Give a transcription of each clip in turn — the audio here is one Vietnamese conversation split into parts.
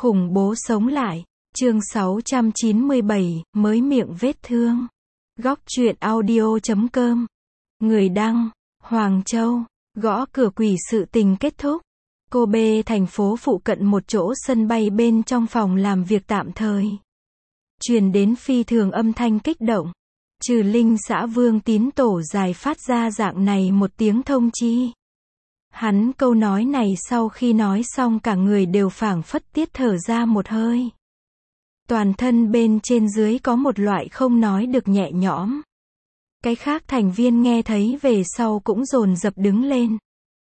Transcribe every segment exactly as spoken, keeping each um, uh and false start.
Khủng bố sống lại. Chương sáu trăm chín mươi bảy, mới miệng vết thương. Góc truyện audio chấm com. Người đăng, Hoàng Châu. Gõ cửa quỷ sự tình kết thúc. Kobe thành phố phụ cận một chỗ sân bay bên trong phòng làm việc tạm thời. Truyền đến phi thường âm thanh kích động. Trừ Linh xã Vương Tín tổ dài phát ra dạng này một tiếng thông chi. Hắn câu nói này sau khi nói xong cả người đều phảng phất tiết thở ra một hơi. Toàn thân bên trên dưới có một loại không nói được nhẹ nhõm. Cái khác thành viên nghe thấy về sau cũng dồn dập đứng lên.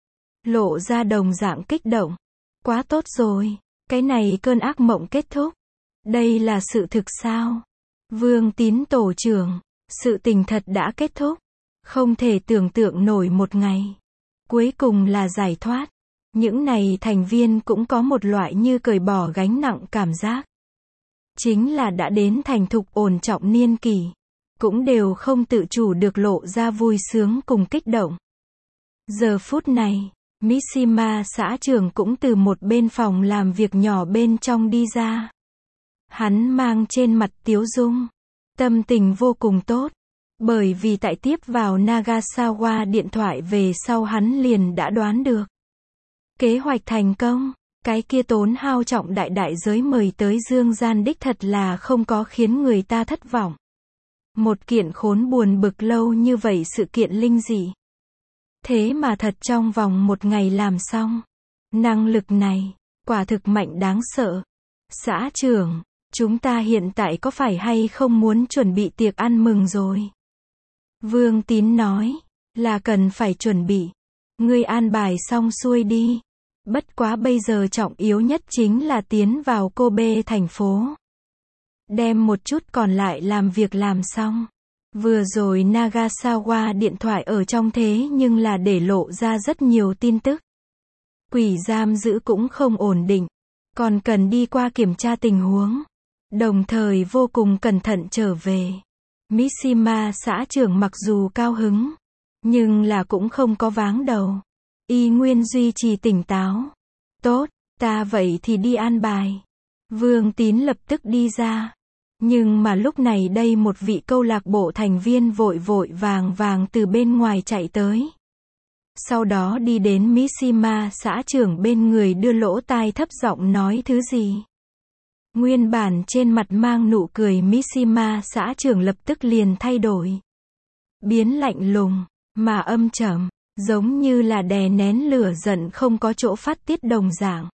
Lộ ra đồng dạng kích động. Quá tốt rồi, cái này cơn ác mộng kết thúc. Đây là sự thực sao? Vương Tín tổ trưởng, sự tình thật đã kết thúc. Không thể tưởng tượng nổi một ngày. Cuối cùng là giải thoát. Những này thành viên cũng có một loại như cởi bỏ gánh nặng cảm giác. Chính là đã đến thành thục ổn trọng niên kỷ. Cũng đều không tự chủ được lộ ra vui sướng cùng kích động. Giờ phút này, Mishima xã trưởng cũng từ một bên phòng làm việc nhỏ bên trong đi ra. Hắn mang trên mặt tiếu dung. Tâm tình vô cùng tốt. Bởi vì tại tiếp vào Nagasawa điện thoại về sau hắn liền đã đoán được. Kế hoạch thành công, cái kia tốn hao trọng đại đại giới mời tới Dương Gian đích thật là không có khiến người ta thất vọng. Một kiện khốn buồn bực lâu như vậy sự kiện linh dị. Thế mà thật trong vòng một ngày làm xong. Năng lực này, quả thực mạnh đáng sợ. Xã trưởng, chúng ta hiện tại có phải hay không muốn chuẩn bị tiệc ăn mừng rồi? Vương Tín nói, là cần phải chuẩn bị. Ngươi an bài xong xuôi đi. Bất quá bây giờ trọng yếu nhất chính là tiến vào Kobe thành phố. Đem một chút còn lại làm việc làm xong. Vừa rồi Nagasawa điện thoại ở trong thế nhưng là để lộ ra rất nhiều tin tức. Quỷ giam giữ cũng không ổn định. Còn cần đi qua kiểm tra tình huống. Đồng thời vô cùng cẩn thận trở về. Mishima xã trưởng mặc dù cao hứng, nhưng là cũng không có váng đầu. Y nguyên duy trì tỉnh táo. Tốt, ta vậy thì đi an bài. Vương Tín lập tức đi ra. Nhưng mà lúc này đây một vị câu lạc bộ thành viên vội vội vàng vàng từ bên ngoài chạy tới. Sau đó đi đến Mishima xã trưởng bên người đưa lỗ tai thấp giọng nói thứ gì. Nguyên bản trên mặt mang nụ cười Mishima xã trưởng lập tức liền thay đổi. Biến lạnh lùng, mà âm trầm, giống như là đè nén lửa giận không có chỗ phát tiết đồng dạng.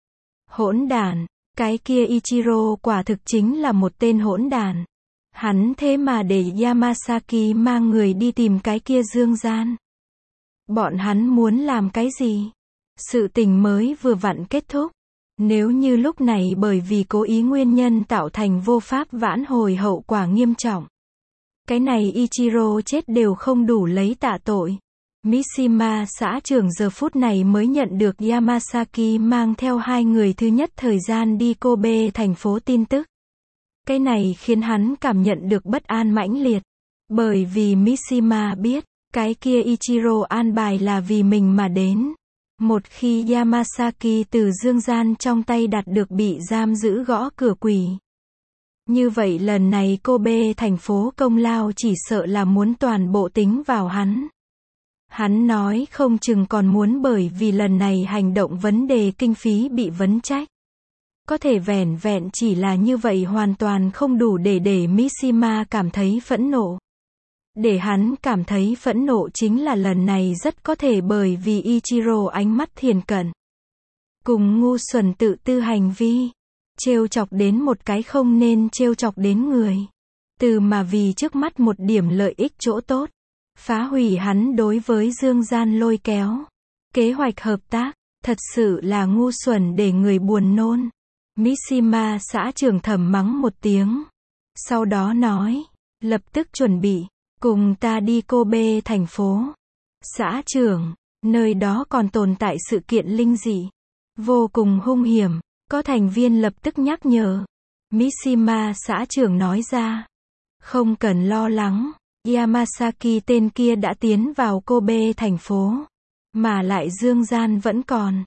Hỗn đản, cái kia Ichiro quả thực chính là một tên hỗn đản. Hắn thế mà để Yamasaki mang người đi tìm cái kia Dương Gian. Bọn hắn muốn làm cái gì? Sự tình mới vừa vặn kết thúc. Nếu như lúc này bởi vì cố ý nguyên nhân tạo thành vô pháp vãn hồi hậu quả nghiêm trọng. Cái này Ichiro chết đều không đủ lấy tạ tội. Mishima xã trưởng giờ phút này mới nhận được Yamasaki mang theo hai người thứ nhất thời gian đi Kobe thành phố tin tức. Cái này khiến hắn cảm nhận được bất an mãnh liệt. Bởi vì Mishima biết, cái kia Ichiro an bài là vì mình mà đến. Một khi Yamasaki từ Dương Gian trong tay đạt được bị giam giữ gõ cửa quỷ. Như vậy lần này Kobe thành phố công lao chỉ sợ là muốn toàn bộ tính vào hắn. Hắn nói không chừng còn muốn bởi vì lần này hành động vấn đề kinh phí bị vấn trách. Có thể vẻn vẹn chỉ là như vậy hoàn toàn không đủ để để Mishima cảm thấy phẫn nộ. Để hắn cảm thấy phẫn nộ chính là lần này rất có thể bởi vì Ichiro ánh mắt thiền cận. Cùng ngu xuẩn tự tư hành vi. Trêu chọc đến một cái không nên trêu chọc đến người. Từ mà vì trước mắt một điểm lợi ích chỗ tốt. Phá hủy hắn đối với Dương Gian lôi kéo. Kế hoạch hợp tác, thật sự là ngu xuẩn để người buồn nôn. Mishima xã trưởng thầm mắng một tiếng. Sau đó nói, lập tức chuẩn bị. Cùng ta đi Kobe thành phố. Xã trưởng, nơi đó còn tồn tại sự kiện linh dị. Vô cùng hung hiểm, có thành viên lập tức nhắc nhở. Mishima xã trưởng nói ra. Không cần lo lắng, Yamasaki tên kia đã tiến vào Kobe thành phố. Mà lại Dương Gian vẫn còn.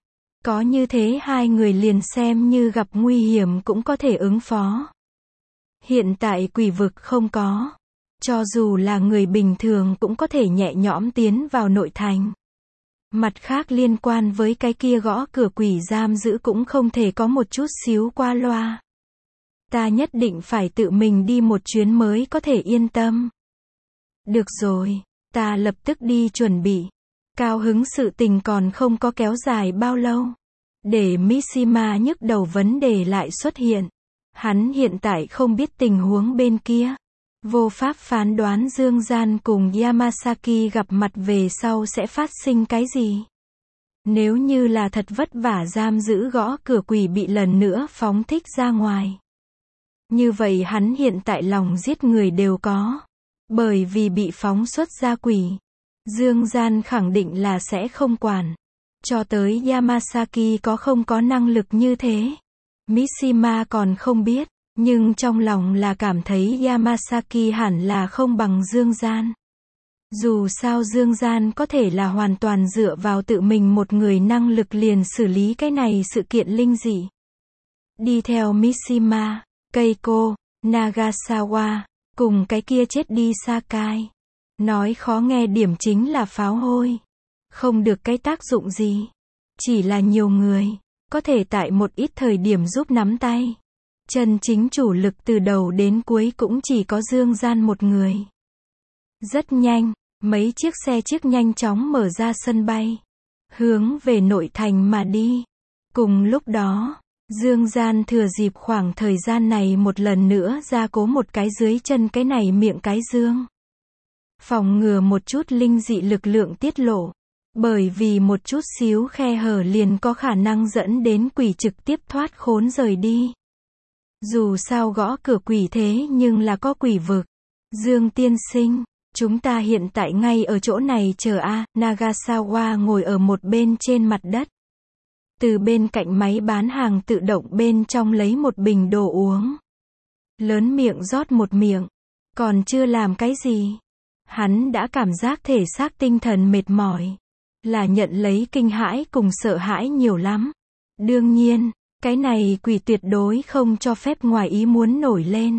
Có như thế hai người liền xem như gặp nguy hiểm cũng có thể ứng phó. Hiện tại quỷ vực không có. Cho dù là người bình thường cũng có thể nhẹ nhõm tiến vào nội thành. Mặt khác liên quan với cái kia gõ cửa quỷ giam giữ cũng không thể có một chút xíu qua loa. Ta nhất định phải tự mình đi một chuyến mới có thể yên tâm. Được rồi, ta lập tức đi chuẩn bị. Cao hứng sự tình còn không có kéo dài bao lâu. Để Mishima nhức đầu vấn đề lại xuất hiện. Hắn hiện tại không biết tình huống bên kia. Vô pháp phán đoán Dương Gian cùng Yamasaki gặp mặt về sau sẽ phát sinh cái gì. Nếu như là thật vất vả giam giữ gõ cửa quỷ bị lần nữa phóng thích ra ngoài. Như vậy hắn hiện tại lòng giết người đều có. Bởi vì bị phóng xuất ra quỷ. Dương Gian khẳng định là sẽ không quản. Cho tới Yamasaki có không có năng lực như thế. Mishima còn không biết. Nhưng trong lòng là cảm thấy Yamasaki hẳn là không bằng Dương Gian. Dù sao Dương Gian có thể là hoàn toàn dựa vào tự mình một người năng lực liền xử lý cái này sự kiện linh dị. Đi theo Mishima, Keiko, Nagasawa, cùng cái kia chết đi Sakai. Nói khó nghe điểm chính là pháo hôi. Không được cái tác dụng gì. Chỉ là nhiều người, có thể tại một ít thời điểm giúp nắm tay. Chân chính chủ lực từ đầu đến cuối cũng chỉ có Dương Gian một người. Rất nhanh, mấy chiếc xe chiếc nhanh chóng mở ra sân bay. Hướng về nội thành mà đi. Cùng lúc đó, Dương Gian thừa dịp khoảng thời gian này một lần nữa ra cố một cái dưới chân cái này miệng cái dương. Phòng ngừa một chút linh dị lực lượng tiết lộ. Bởi vì một chút xíu khe hở liền có khả năng dẫn đến quỷ trực tiếp thoát khốn rời đi. Dù sao gõ cửa quỷ thế nhưng là có quỷ vực. Dương tiên sinh, chúng ta hiện tại ngay ở chỗ này chờ a. Nagasawa ngồi ở một bên trên mặt đất. Từ bên cạnh máy bán hàng tự động bên trong lấy một bình đồ uống. Lớn miệng rót một miệng. Còn chưa làm cái gì. Hắn đã cảm giác thể xác tinh thần mệt mỏi. Là nhận lấy kinh hãi cùng sợ hãi nhiều lắm. Đương nhiên, cái này quỷ tuyệt đối không cho phép ngoài ý muốn nổi lên.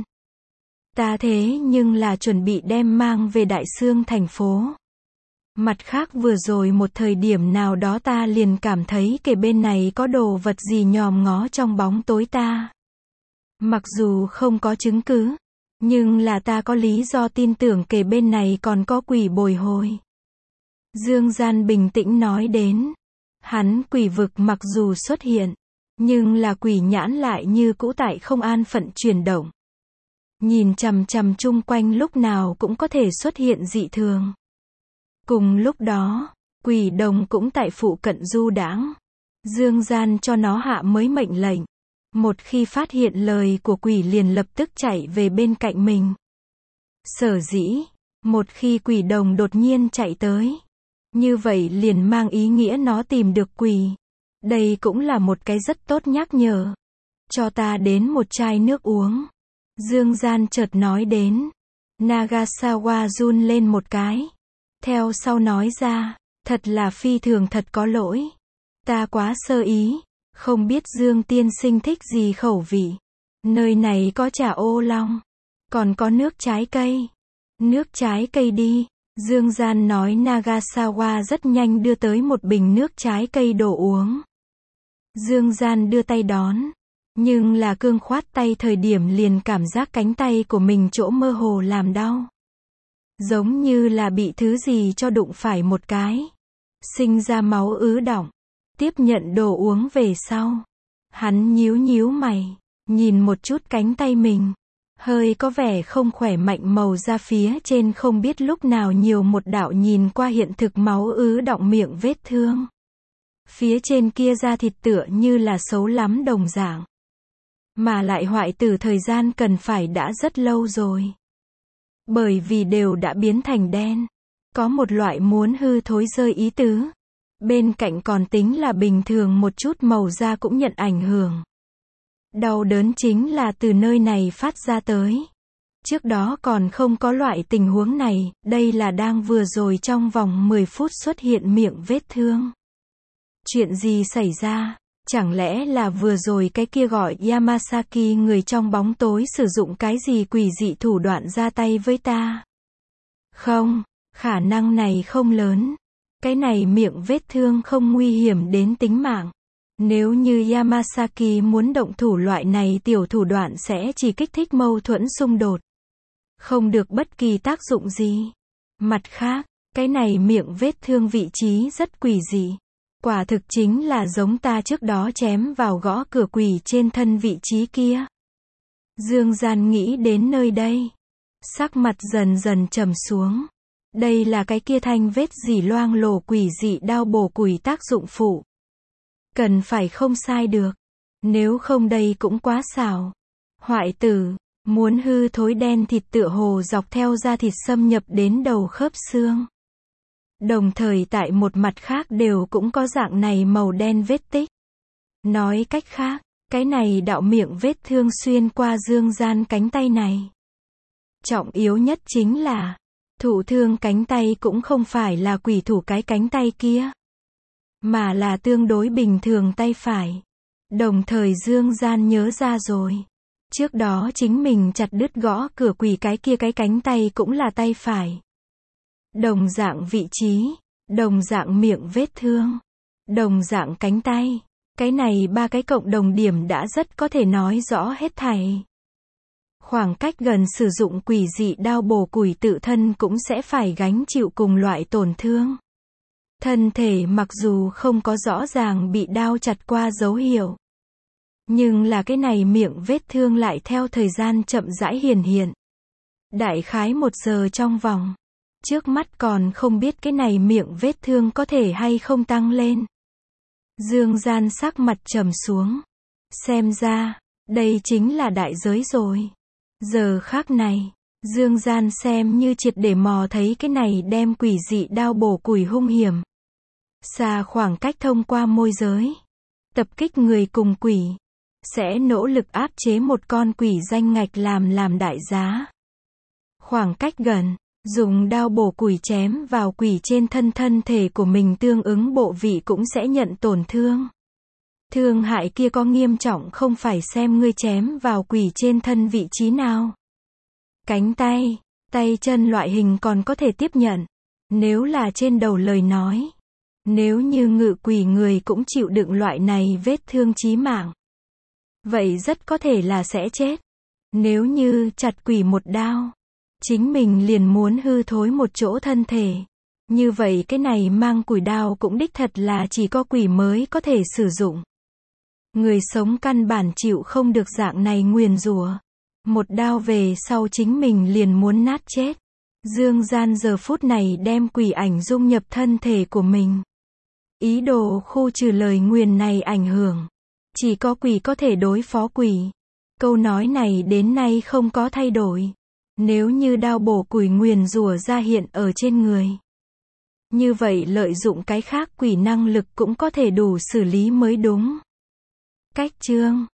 Ta thế nhưng là chuẩn bị đem mang về Đại Sương thành phố. Mặt khác vừa rồi một thời điểm nào đó ta liền cảm thấy kề bên này có đồ vật gì nhòm ngó trong bóng tối ta. Mặc dù không có chứng cứ, nhưng là ta có lý do tin tưởng kề bên này còn có quỷ bồi hồi. Dương Gian bình tĩnh nói đến. Hắn quỷ vực mặc dù xuất hiện, nhưng là quỷ nhãn lại như cũ tại không an phận chuyển động. Nhìn chằm chằm chung quanh lúc nào cũng có thể xuất hiện dị thường. Cùng lúc đó, quỷ đồng cũng tại phụ cận du đãng. Dương Gian cho nó hạ mới mệnh lệnh. Một khi phát hiện lời của quỷ liền lập tức chạy về bên cạnh mình. Sở dĩ, một khi quỷ đồng đột nhiên chạy tới, như vậy liền mang ý nghĩa nó tìm được quỷ. Đây cũng là một cái rất tốt nhắc nhở. Cho ta đến một chai nước uống. Dương Gian chợt nói đến. Nagasawa run lên một cái. Theo sau nói ra, thật là phi thường thật có lỗi. Ta quá sơ ý, không biết Dương tiên sinh thích gì khẩu vị. Nơi này có trà ô long, còn có nước trái cây. Nước trái cây đi. Dương Gian nói. Nagasawa rất nhanh đưa tới một bình nước trái cây đổ uống. Dương Gian đưa tay đón. Nhưng là cương khoát tay thời điểm liền cảm giác cánh tay của mình chỗ mơ hồ làm đau. Giống như là bị thứ gì cho đụng phải một cái. Sinh ra máu ứ đọng. Tiếp nhận đồ uống về sau. Hắn nhíu nhíu mày. Nhìn một chút cánh tay mình. Hơi có vẻ không khỏe mạnh màu da phía trên không biết lúc nào nhiều một đạo nhìn qua hiện thực máu ứ đọng miệng vết thương. Phía trên kia da thịt tựa như là xấu lắm đồng dạng. Mà lại hoại tử thời gian cần phải đã rất lâu rồi. Bởi vì đều đã biến thành đen. Có một loại muốn hư thối rơi ý tứ. Bên cạnh còn tính là bình thường một chút màu da cũng nhận ảnh hưởng. Đau đớn chính là từ nơi này phát ra tới. Trước đó còn không có loại tình huống này, đây là đang vừa rồi trong vòng mười phút xuất hiện miệng vết thương. Chuyện gì xảy ra? Chẳng lẽ là vừa rồi cái kia gọi Yamasaki người trong bóng tối sử dụng cái gì quỷ dị thủ đoạn ra tay với ta? Không, khả năng này không lớn. Cái này miệng vết thương không nguy hiểm đến tính mạng. Nếu như Yamasaki muốn động thủ loại này tiểu thủ đoạn sẽ chỉ kích thích mâu thuẫn xung đột. Không được bất kỳ tác dụng gì. Mặt khác, cái này miệng vết thương vị trí rất quỷ dị. Quả thực chính là giống ta trước đó chém vào gõ cửa quỷ trên thân vị trí kia. Dương Gian nghĩ đến nơi đây. Sắc mặt dần dần trầm xuống. Đây là cái kia thanh vết dỉ loang lổ quỷ dị đao bổ quỷ tác dụng phụ. Cần phải không sai được. Nếu không đây cũng quá xảo. Hoại tử, muốn hư thối đen thịt tựa hồ dọc theo da thịt xâm nhập đến đầu khớp xương. Đồng thời tại một mặt khác đều cũng có dạng này màu đen vết tích. Nói cách khác, cái này đạo miệng vết thương xuyên qua Dương Gian cánh tay này. Trọng yếu nhất chính là, thụ thương cánh tay cũng không phải là quỷ thủ cái cánh tay kia, mà là tương đối bình thường tay phải. Đồng thời Dương Gian nhớ ra rồi. Trước đó chính mình chặt đứt gõ cửa quỷ cái kia cái cánh tay cũng là tay phải. Đồng dạng vị trí, đồng dạng miệng vết thương, đồng dạng cánh tay. Cái này ba cái cộng đồng điểm đã rất có thể nói rõ hết thảy. Khoảng cách gần sử dụng quỷ dị đao bổ quỷ tự thân cũng sẽ phải gánh chịu cùng loại tổn thương. Thân thể mặc dù không có rõ ràng bị đao chặt qua dấu hiệu, nhưng là cái này miệng vết thương lại theo thời gian chậm rãi hiển hiện. Đại khái một giờ trong vòng. Trước mắt còn không biết cái này miệng vết thương có thể hay không tăng lên. Dương Gian sắc mặt trầm xuống. Xem ra, đây chính là đại giới rồi. Giờ khác này, Dương Gian xem như triệt để mò thấy cái này đem quỷ dị đao bổ quỷ hung hiểm. Xa khoảng cách thông qua môi giới. Tập kích người cùng quỷ. Sẽ nỗ lực áp chế một con quỷ danh ngạch làm làm đại giá. Khoảng cách gần. Dùng đao bổ quỷ chém vào quỷ trên thân thân thể của mình tương ứng bộ vị cũng sẽ nhận tổn thương. Thương hại kia có nghiêm trọng không phải xem ngươi chém vào quỷ trên thân vị trí nào. Cánh tay, tay chân loại hình còn có thể tiếp nhận. Nếu là trên đầu lời nói. Nếu như ngự quỷ người cũng chịu đựng loại này vết thương chí mạng. Vậy rất có thể là sẽ chết. Nếu như chặt quỷ một đao. Chính mình liền muốn hư thối một chỗ thân thể. Như vậy cái này mang quỷ đao cũng đích thật là chỉ có quỷ mới có thể sử dụng. Người sống căn bản chịu không được dạng này nguyền rủa. Một đao về sau chính mình liền muốn nát chết. Dương Gian giờ phút này đem quỷ ảnh dung nhập thân thể của mình. Ý đồ khu trừ lời nguyền này ảnh hưởng. Chỉ có quỷ có thể đối phó quỷ. Câu nói này đến nay không có thay đổi. Nếu như đao bổ quỷ nguyền rủa ra hiện ở trên người. Như vậy lợi dụng cái khác quỷ năng lực cũng có thể đủ xử lý mới đúng. Cách chương